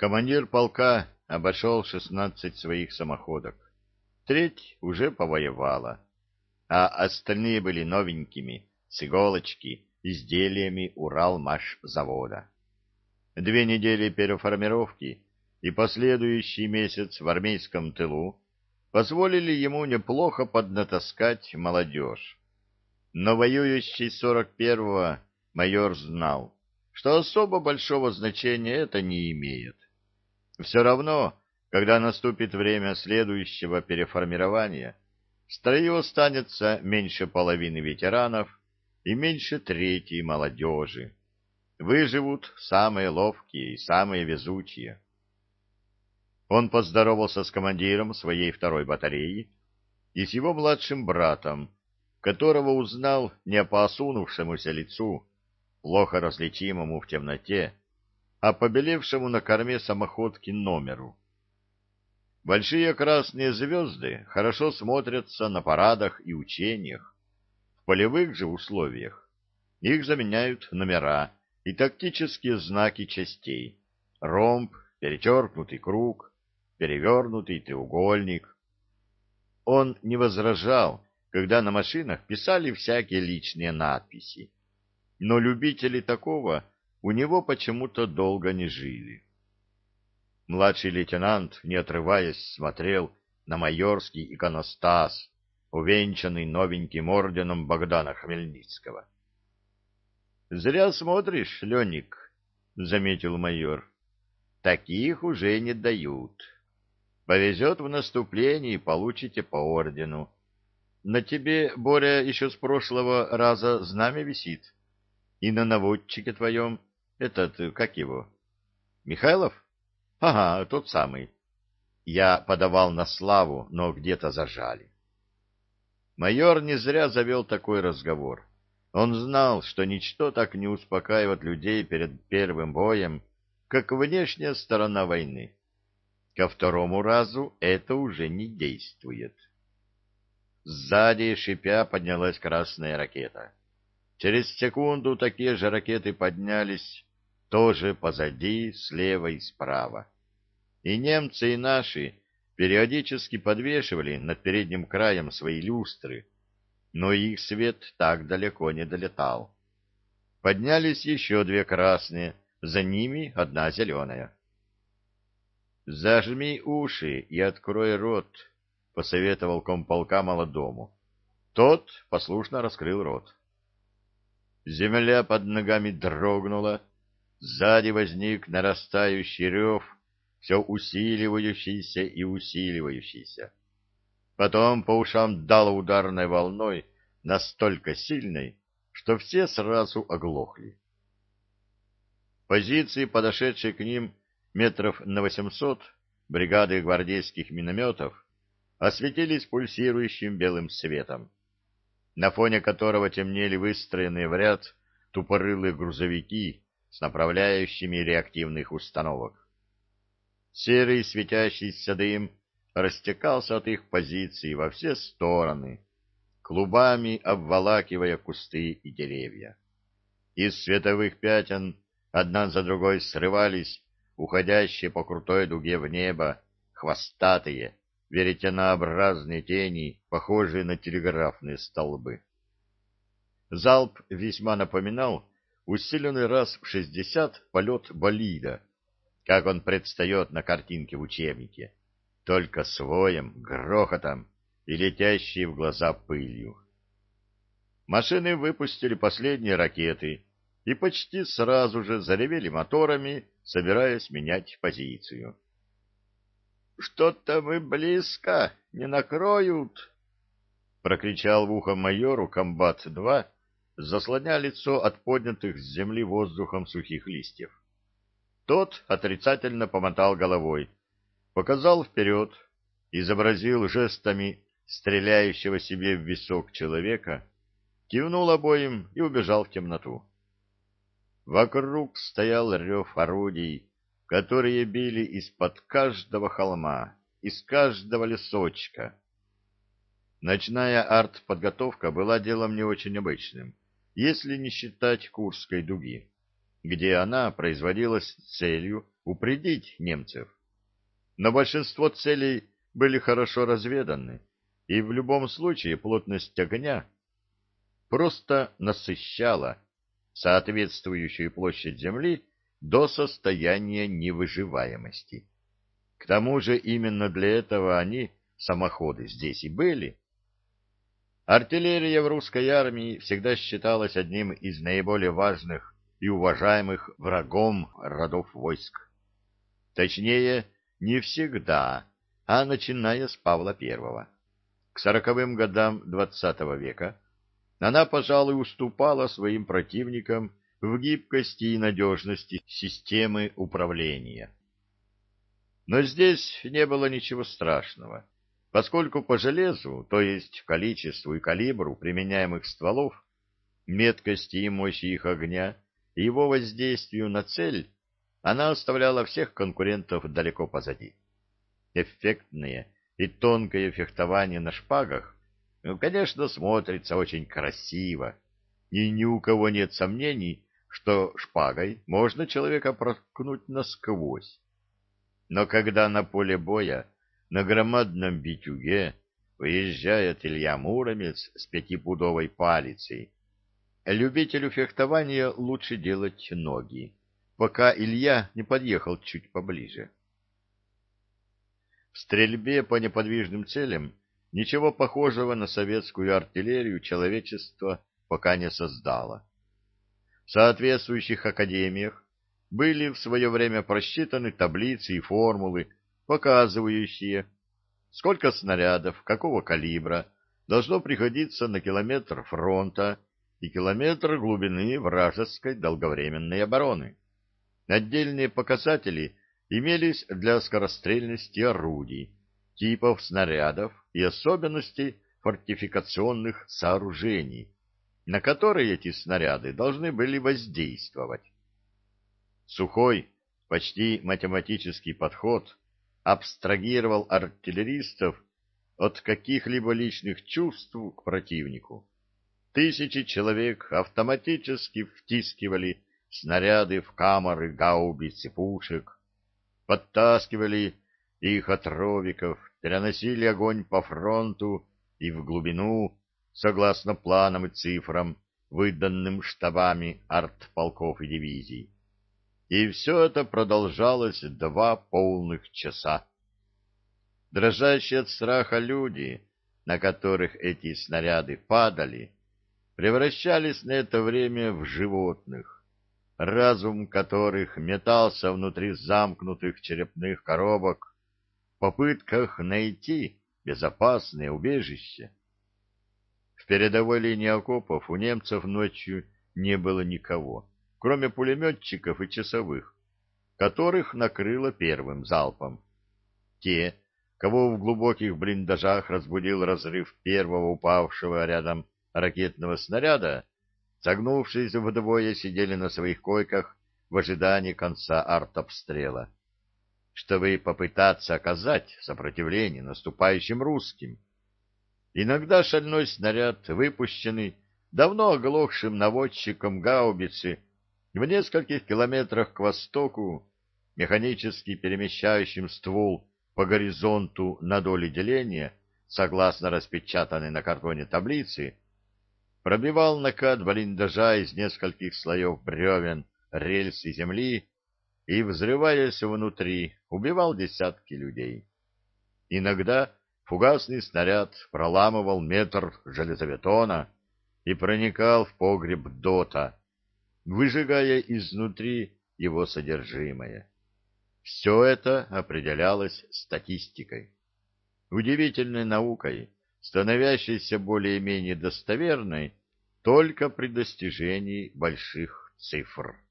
Командир полка обошел 16 своих самоходок. Треть уже повоевала, а остальные были новенькими, с иголочки, изделиями Уралмашзавода. 2 недели переформировки и последующий месяц в армейском тылу позволили ему неплохо поднатаскать молодежь. Но воюющий 41-го майор знал, что особо большого значения это не имеет. Все равно, когда наступит время следующего переформирования, в строю останется меньше половины ветеранов и меньше трети молодежи. Выживут самые ловкие и самые везучие. Он поздоровался с командиром своей второй батареи и с его младшим братом, которого узнал не по осунувшемуся лицу, плохо различимому в темноте, а побелевшему на корме самоходки номеру. Большие красные звезды хорошо смотрятся на парадах и учениях. В полевых же условиях их заменяют номера и тактические знаки частей: ромб, перечеркнутый круг, перевернутый треугольник. Он не возражал, когда на машинах писали всякие личные надписи, но любители такого у него почему-то долго не жили. Младший лейтенант, не отрываясь, смотрел на майорский иконостас, увенчанный новеньким орденом Богдана Хмельницкого. — Зря смотришь, Леник, — заметил майор. — Таких уже не дают. Повезет в наступлении, получите по ордену. На тебе, Боря, еще с прошлого раза знамя висит. И на наводчике твоем этот, как его, Михайлов? Ага, тот самый. Я подавал на славу, но где-то зажали. Майор не зря завел такой разговор. Он знал, что ничто так не успокаивает людей перед первым боем, как внешняя сторона войны. Ко второму разу это уже не действует. Сзади, шипя, поднялась красная ракета. Через секунду такие же ракеты поднялись тоже позади, слева и справа. И немцы, и наши периодически подвешивали над передним краем свои люстры, но их свет так далеко не долетал. Поднялись еще 2 красные, за ними 1 зеленая. «Зажми уши и открой рот», — посоветовал комполка молодому. Тот послушно раскрыл рот. Земля под ногами дрогнула, сзади возник нарастающий рев, все усиливающийся и усиливающийся. Потом по ушам дало ударной волной, настолько сильной, что все сразу оглохли. Позиции, подошедшие к ним метров на 800, бригады гвардейских минометов, осветились пульсирующим белым светом, на фоне которого темнели выстроенные в ряд тупорылые грузовики с направляющими реактивных установок. Серый светящийся дым растекался от их позиций во все стороны, клубами обволакивая кусты и деревья. Из световых пятен одна за другой срывались уходящие по крутой дуге в небо хвостатые, веретенообразные тени, похожие на телеграфные столбы. Залп весьма напоминал усиленный раз в 60 полет болида, как он предстает на картинке в учебнике, только с воем, грохотом и летящей в глаза пылью. Машины выпустили последние ракеты и почти сразу же заревели моторами, собираясь менять позицию. — Что-то мы близко, не накроют! — прокричал в ухо майору комбат-2, заслоня лицо от поднятых с земли воздухом сухих листьев. Тот отрицательно помотал головой, показал вперед, изобразил жестами стреляющего себе в висок человека, кивнул обоим и убежал в темноту. Вокруг стоял рев орудий, которые били из-под каждого холма, из каждого лесочка. Ночная артподготовка была делом не очень обычным, если не считать Курской дуги, где она производилась с целью упредить немцев. Но большинство целей были хорошо разведаны, и в любом случае плотность огня просто насыщала соответствующую площадь земли до состояния невыживаемости. К тому же именно для этого они, самоходы, здесь и были. Артиллерия в русской армии всегда считалась одним из наиболее важных и уважаемых врагом родов войск. Точнее, не всегда, а начиная с Павла I. К 40-м годам XX века она, пожалуй, уступала своим противникам в гибкости и надежности системы управления. Но здесь не было ничего страшного, поскольку по железу, то есть количеству и калибру применяемых стволов, меткости и мощи их огня и его воздействию на цель, она оставляла всех конкурентов далеко позади. Эффектное и тонкое фехтование на шпагах, конечно, смотрится очень красиво, и ни у кого нет сомнений, что шпагой можно человека проткнуть насквозь. Но когда на поле боя, на громадном битюге, выезжает Илья Муромец с пятипудовой палицей, любителю фехтования лучше делать ноги, пока Илья не подъехал чуть поближе. В стрельбе по неподвижным целям ничего похожего на советскую артиллерию человечество пока не создало. В соответствующих академиях были в свое время просчитаны таблицы и формулы, показывающие, сколько снарядов, какого калибра должно приходиться на километр фронта и километр глубины вражеской долговременной обороны. Отдельные показатели имелись для скорострельности орудий, типов снарядов и особенностей фортификационных сооружений, на которые эти снаряды должны были воздействовать. Сухой, почти математический подход абстрагировал артиллеристов от каких-либо личных чувств к противнику. Тысячи человек автоматически втискивали снаряды в камеры гаубиц и пушек, подтаскивали их от ровиков, переносили огонь по фронту и в глубину, согласно планам и цифрам, выданным штабами артполков и дивизий. И все это продолжалось 2 полных часа. Дрожащие от страха люди, на которых эти снаряды падали, превращались на это время в животных, разум которых метался внутри замкнутых черепных коробок в попытках найти безопасное убежище. В передовой линии окопов у немцев ночью не было никого, кроме пулеметчиков и часовых, которых накрыло первым залпом. Те, кого в глубоких блиндажах разбудил разрыв первого упавшего рядом ракетного снаряда, согнувшись вдвое, сидели на своих койках в ожидании конца артобстрела, чтобы попытаться оказать сопротивление наступающим русским. Иногда шальной снаряд, выпущенный давно оглохшим наводчиком гаубицы в нескольких километрах к востоку, механически перемещающим ствол по горизонту на доли деления, согласно распечатанной на картоне таблицы, пробивал накат блиндажа из нескольких слоев бревен, рельс и земли и, взрываясь внутри, убивал десятки людей. Иногда фугасный снаряд проламывал метр железобетона и проникал в погреб ДОТа, выжигая изнутри его содержимое. Все это определялось статистикой, удивительной наукой, становящейся более-менее достоверной только при достижении больших цифр.